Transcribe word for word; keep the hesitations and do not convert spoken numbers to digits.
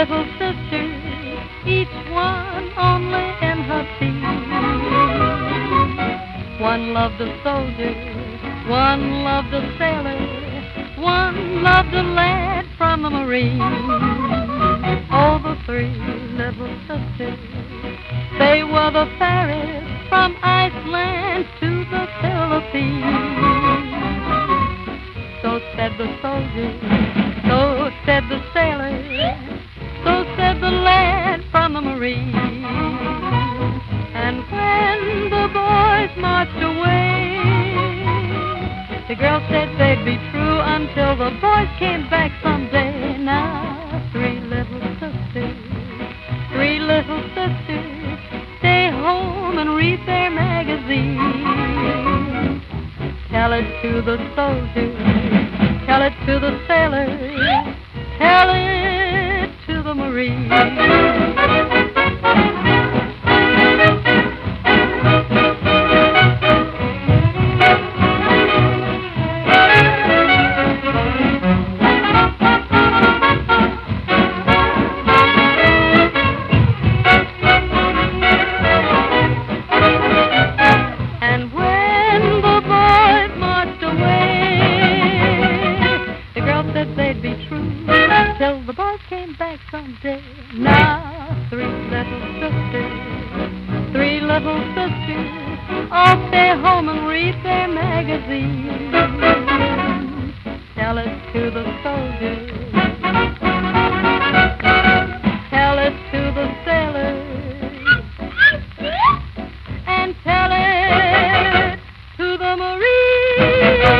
little sisters, each one only in her teens. One loved a soldier, one loved a sailor, one loved a lad from the Marines. Oh, the three little sisters, they were the fairies from Iceland to the Philippines. So said the soldier, so said the sailor, so said the lad from the Marines. And when the boys marched away, the girls said they'd be true until the boys came back someday. Now, three little sisters, three little sisters, stay home and read their magazines. Tell it to the soldier, tell it to the sailor, tell it to the Marine. Till the boys came back someday. Now, three little sisters, three little sisters, all stay home and read their magazines. Tell it to the soldier, tell it to the sailor, and tell it to the Marine.